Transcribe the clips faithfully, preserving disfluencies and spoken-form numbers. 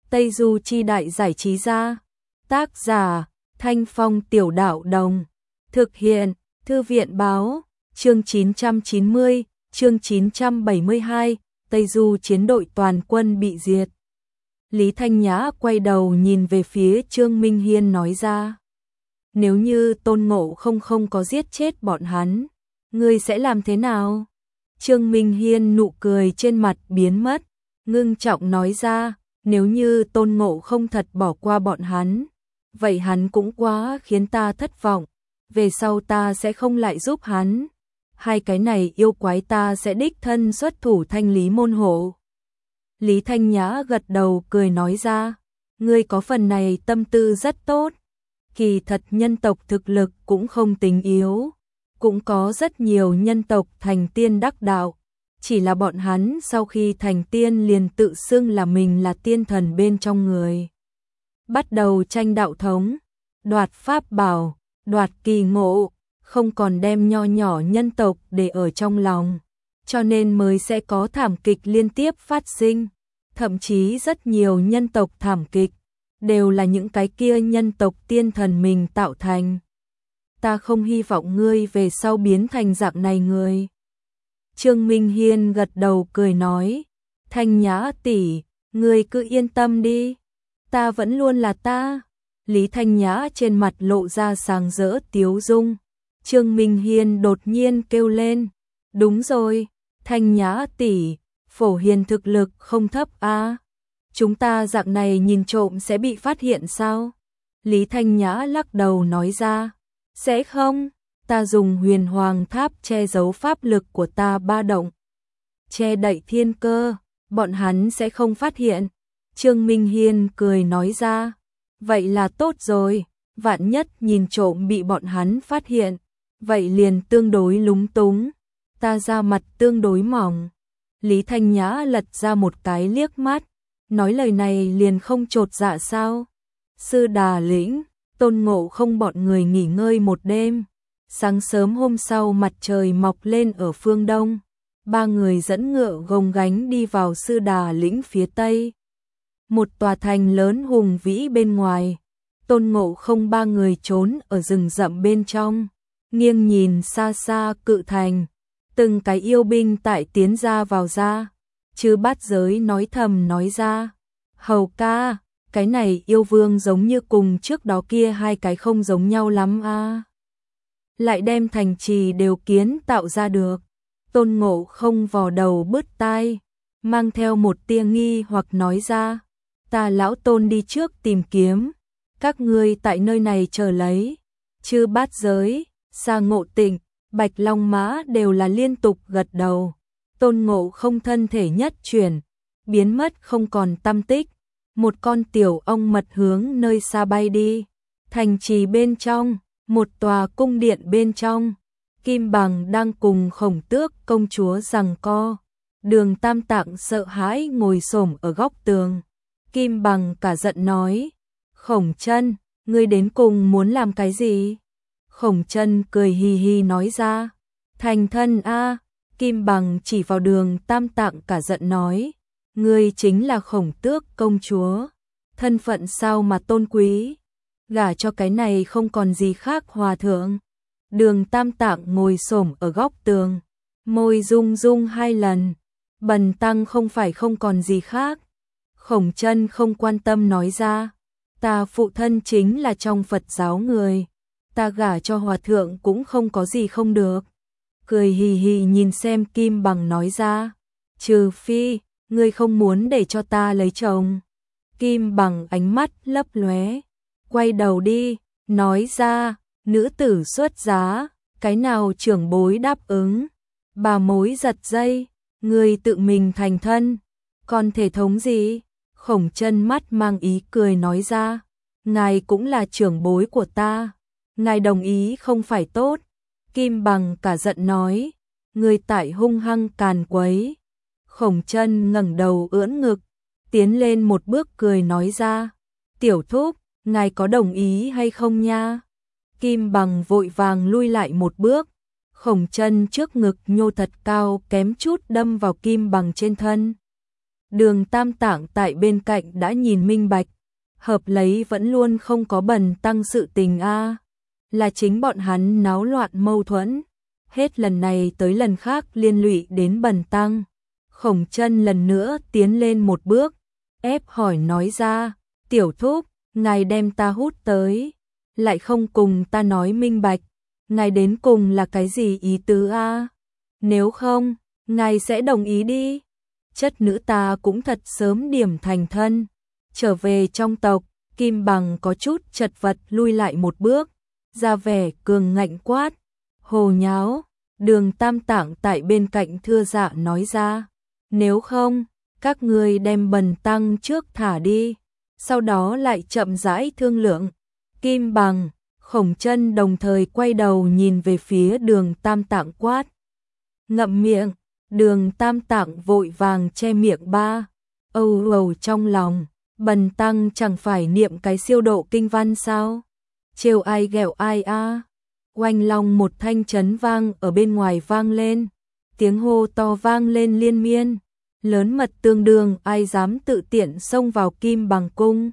Tây Du Chi Đại Giải Trí Gia. Tác giả Thanh Phong Tiểu Đạo Đồng. Thực hiện Thư viện Báo. Chương chín trăm chín mươi, chương chín trăm bảy mươi hai, Tây Du chiến đội toàn quân bị diệt. Lý Thanh Nhã quay đầu nhìn về phía Trương Minh Hiên nói ra. Nếu như Tôn Ngộ Không không có giết chết bọn hắn, ngươi sẽ làm thế nào? Trương Minh Hiên nụ cười trên mặt biến mất, ngưng trọng nói ra, nếu như Tôn Ngộ Không thật bỏ qua bọn hắn, vậy hắn cũng quá khiến ta thất vọng, về sau ta sẽ không lại giúp hắn. Hai cái này yêu quái ta sẽ đích thân xuất thủ thanh lý môn hộ. Lý Thanh Nhã gật đầu cười nói ra, ngươi có phần này tâm tư rất tốt. Kỳ thật nhân tộc thực lực cũng không tính yếu, cũng có rất nhiều nhân tộc thành tiên đắc đạo, chỉ là bọn hắn sau khi thành tiên liền tự xưng là mình là tiên thần bên trong người. Bắt đầu tranh đạo thống, đoạt pháp bảo, đoạt kỳ ngộ, không còn đem nho nhỏ nhân tộc để ở trong lòng, cho nên mới sẽ có thảm kịch liên tiếp phát sinh, thậm chí rất nhiều nhân tộc thảm kịch đều là những cái kia nhân tộc tiên thần mình tạo thành. Ta không hy vọng ngươi về sau biến thành dạng này người. Trương Minh Hiên gật đầu cười nói, Thanh Nhã tỷ, ngươi cứ yên tâm đi, ta vẫn luôn là ta. Lý Thanh Nhã trên mặt lộ ra sáng rỡ tiếu dung. Trương Minh Hiên đột nhiên kêu lên, đúng rồi, Thanh Nhã tỷ, Phổ Hiền thực lực không thấp a, chúng ta dạng này nhìn trộm sẽ bị phát hiện sao? Lý Thanh Nhã lắc đầu nói ra, sẽ không, ta dùng huyền hoàng tháp che giấu pháp lực của ta ba động, che đậy thiên cơ, bọn hắn sẽ không phát hiện. Trương Minh Hiên cười nói ra, vậy là tốt rồi, vạn nhất nhìn trộm bị bọn hắn phát hiện, vậy liền tương đối lúng túng, ta ra mặt tương đối mỏng. Lý Thanh Nhã lật ra một cái liếc mắt, nói lời này liền không chột dạ sao? Sư Đà Lĩnh, Tôn Ngộ Không bọn người nghỉ ngơi một đêm. Sáng sớm hôm sau mặt trời mọc lên ở phương đông, ba người dẫn ngựa gồng gánh đi vào Sư Đà Lĩnh phía tây. Một tòa thành lớn hùng vĩ bên ngoài, Tôn Ngộ Không ba người trốn ở rừng rậm bên trong, nghiêng nhìn xa xa cự thành, từng cái yêu binh tại tiến ra vào ra. Chư Bát Giới nói thầm nói ra, hầu ca, cái này yêu vương giống như cùng trước đó kia hai cái không giống nhau lắm a. Lại đem thành trì đều kiến tạo ra được. Tôn Ngộ Không vò đầu bứt tai, mang theo một tia nghi hoặc nói ra, ta lão Tôn đi trước tìm kiếm, các ngươi tại nơi này chờ lấy. Chư Bát Giới, Sa Ngộ Tịnh, Bạch Long Mã đều là liên tục gật đầu. Tôn Ngộ Không thân thể nhất chuyển, biến mất không còn tăm tích, một con tiểu ong mật hướng nơi xa bay đi. Thành trì bên trong, một tòa cung điện bên trong, Kim Bằng đang cùng Khổng Tước công chúa giằng co. Đường Tam Tạng sợ hãi ngồi xổm ở góc tường. Kim Bằng cả giận nói, Khổng Chân, ngươi đến cùng muốn làm cái gì? Khổng Chân cười hì hì nói ra, thành thân a. Kim Bằng chỉ vào Đường Tam Tạng cả giận nói, ngươi chính là Khổng Tước công chúa, thân phận sao mà tôn quý, gả cho cái này không còn gì khác hòa thượng. Đường Tam Tạng ngồi xổm ở góc tường, môi rung rung hai lần, bần tăng không phải không còn gì khác. Khổng Chân không quan tâm nói ra, ta phụ thân chính là trong Phật giáo người, ta gả cho hòa thượng cũng không có gì không được. Cười hì hì nhìn xem Kim Bằng nói ra, trừ phi, ngươi không muốn để cho ta lấy chồng. Kim Bằng ánh mắt lấp lóe, quay đầu đi, nói ra, nữ tử xuất giá, cái nào trưởng bối đáp ứng. Bà mối giật dây, ngươi tự mình thành thân, còn thể thống gì? Khổng Chân mắt mang ý cười nói ra, ngài cũng là trưởng bối của ta, ngài đồng ý không phải tốt. Kim Bằng cả giận nói, ngươi tại hung hăng càn quấy. Khổng Chân ngẩng đầu ưỡn ngực, tiến lên một bước cười nói ra, tiểu thúc, ngài có đồng ý hay không nha? Kim Bằng vội vàng lui lại một bước, Khổng Chân trước ngực nhô thật cao kém chút đâm vào Kim Bằng trên thân. Đường Tam Tạng tại bên cạnh đã nhìn minh bạch, hợp lấy vẫn luôn không có Bần Tăng sự tình a, là chính bọn hắn náo loạn mâu thuẫn, hết lần này tới lần khác liên lụy đến Bần Tăng. Khổng Chân lần nữa tiến lên một bước, ép hỏi nói ra, tiểu thúc, ngài đem ta hút tới, lại không cùng ta nói minh bạch, ngài đến cùng là cái gì ý tứ a? Nếu không, ngài sẽ đồng ý đi. Chất nữ ta cũng thật sớm điểm thành thân, trở về trong tộc. Kim Bằng có chút chật vật lui lại một bước, ra vẻ cường ngạnh quát, hồ nháo. Đường Tam Tạng tại bên cạnh thưa dạ nói ra, nếu không, các ngươi đem Bần Tăng trước thả đi, sau đó lại chậm rãi thương lượng. Kim Bằng, Khổng Chân đồng thời quay đầu nhìn về phía Đường Tam Tạng quát, ngậm miệng. Đường Tam Tạng vội vàng che miệng ba, âu âu trong lòng, Bần Tăng chẳng phải niệm cái siêu độ kinh văn sao? Trêu ai ghẹo ai a? Oanh long một thanh chấn vang ở bên ngoài vang lên, tiếng hô to vang lên liên miên, lớn mật tương đương ai dám tự tiện xông vào Kim Bằng cung.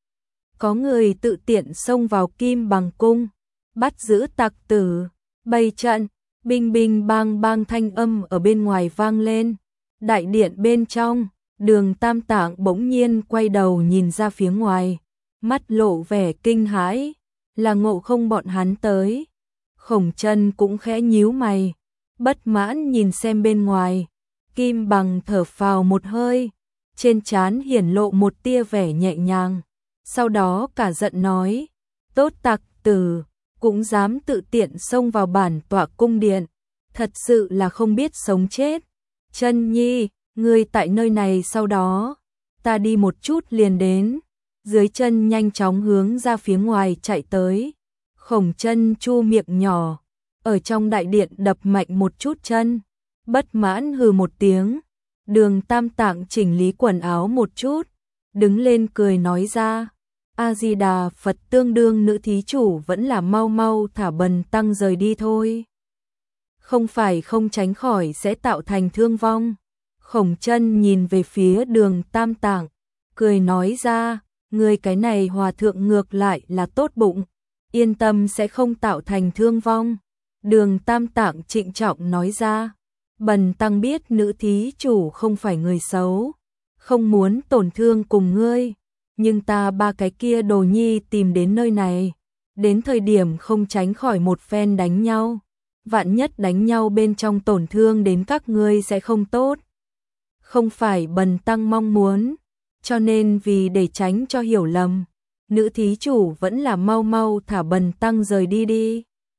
Có người tự tiện xông vào Kim Bằng cung, bắt giữ tặc tử, bày trận, binh binh bang bang thanh âm ở bên ngoài vang lên. Đại điện bên trong, Đường Tam Tạng bỗng nhiên quay đầu nhìn ra phía ngoài, mắt lộ vẻ kinh hãi, là Ngộ Không bọn hắn tới. Khổng Chân cũng khẽ nhíu mày, bất mãn nhìn xem bên ngoài. Kim Bằng thở phào một hơi, trên trán hiển lộ một tia vẻ nhẹ nhàng, sau đó cả giận nói, tốt tặc tử, cũng dám tự tiện xông vào bản tọa cung điện, thật sự là không biết sống chết. Chân Nhi, ngươi tại nơi này sau đó, ta đi một chút liền đến. Dưới chân nhanh chóng hướng ra phía ngoài chạy tới. Khổng Chân chu miệng nhỏ, ở trong đại điện đập mạnh một chút chân, bất mãn hừ một tiếng. Đường Tam Tạng chỉnh lý quần áo một chút, đứng lên cười nói ra, A Di Đà Phật, tương đương nữ thí chủ vẫn là mau mau thả Bần Tăng rời đi thôi. Không phải không tránh khỏi sẽ tạo thành thương vong. Khổng Chân nhìn về phía Đường Tam Tạng, cười nói ra, ngươi cái này hòa thượng ngược lại là tốt bụng, yên tâm sẽ không tạo thành thương vong. Đường Tam Tạng trịnh trọng nói ra, Bần Tăng biết nữ thí chủ không phải người xấu, không muốn tổn thương cùng ngươi, nhưng ta ba cái kia đồ nhi tìm đến nơi này, đến thời điểm không tránh khỏi một phen đánh nhau, vạn nhất đánh nhau bên trong tổn thương đến các ngươi sẽ không tốt. Không phải Bần Tăng mong muốn, cho nên vì để tránh cho hiểu lầm, nữ thí chủ vẫn là mau mau thả Bần Tăng rời đi đi.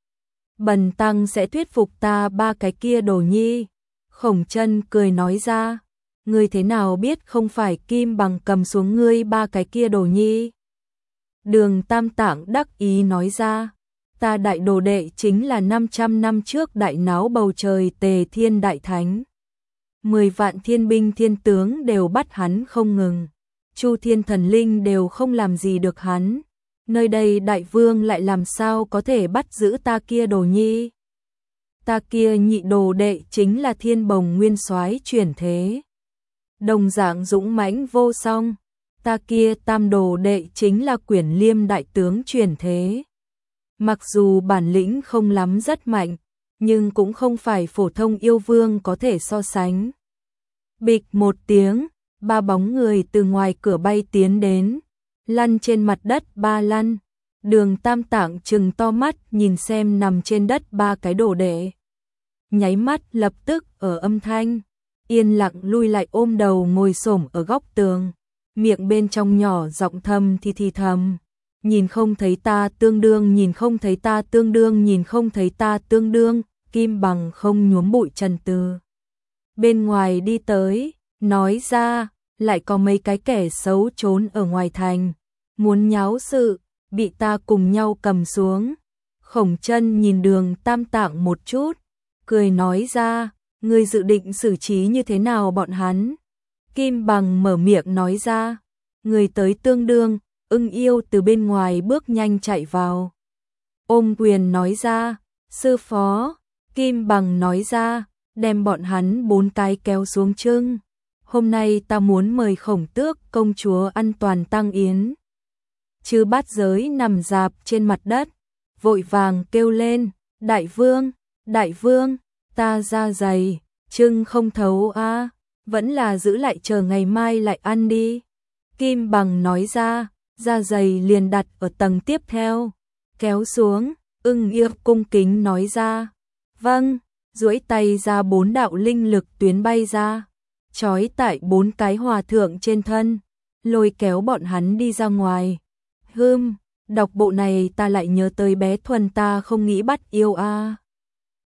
Bần Tăng sẽ thuyết phục ta ba cái kia đồ nhi. Khổng Chân cười nói ra, ngươi thế nào biết không phải Kim Bằng cầm xuống ngươi ba cái kia đồ nhi? Đường Tam Tạng đắc ý nói ra, ta đại đồ đệ chính là năm trăm năm trước đại náo bầu trời Tề Thiên Đại Thánh. Mười vạn thiên binh thiên tướng đều bắt hắn không ngừng, Chu Thiên Thần Linh đều không làm gì được hắn. Nơi đây đại vương lại làm sao có thể bắt giữ ta kia đồ nhi? Ta kia nhị đồ đệ chính là Thiên Bồng Nguyên Soái chuyển thế, đồng dạng dũng mãnh vô song. Ta kia tam đồ đệ chính là Quyển Liêm đại tướng chuyển thế. Mặc dù bản lĩnh không lắm rất mạnh, nhưng cũng không phải phổ thông yêu vương có thể so sánh. Bịch một tiếng, ba bóng người từ ngoài cửa bay tiến đến, lăn trên mặt đất ba lăn. Đường Tam Tạng trừng to mắt nhìn xem nằm trên đất ba cái đồ đệ. Nháy mắt lập tức ở âm thanh, yên lặng lui lại ôm đầu ngồi xổm ở góc tường, miệng bên trong nhỏ giọng thầm thì thì thầm. Nhìn không thấy ta tương đương, nhìn không thấy ta tương đương, nhìn không thấy ta tương đương. Kim Bằng không nhuốm bụi trần từ bên ngoài đi tới, nói ra, lại có mấy cái kẻ xấu trốn ở ngoài thành, muốn nháo sự, bị ta cùng nhau cầm xuống. Khổng Chân nhìn Đường Tam Tạng một chút, cười nói ra, ngươi dự định xử trí như thế nào bọn hắn? Kim Bằng mở miệng nói ra, người tới tương đương. Ưng Yêu từ bên ngoài bước nhanh chạy vào, ôm quyền nói ra, sư phó. Kim Bằng nói ra, đem bọn hắn bốn cái kéo xuống chưng. hôm nay ta muốn mời Khổng Tước công chúa ăn toàn tăng yến. Chư bát giới nằm rạp trên mặt đất, vội vàng kêu lên, đại vương, đại vương, ta da dày, trưng không thấu a, vẫn là giữ lại chờ ngày mai lại ăn đi. Kim Bằng nói ra, da dày liền đặt ở tầng tiếp theo, kéo xuống, Ưng Yệp cung kính nói ra, vâng, duỗi tay ra bốn đạo linh lực tuyến bay ra, trói tại bốn cái hòa thượng trên thân, lôi kéo bọn hắn đi ra ngoài. Hừm, đọc bộ này ta lại nhớ tới bé Thuần ta không nghĩ bắt yêu a.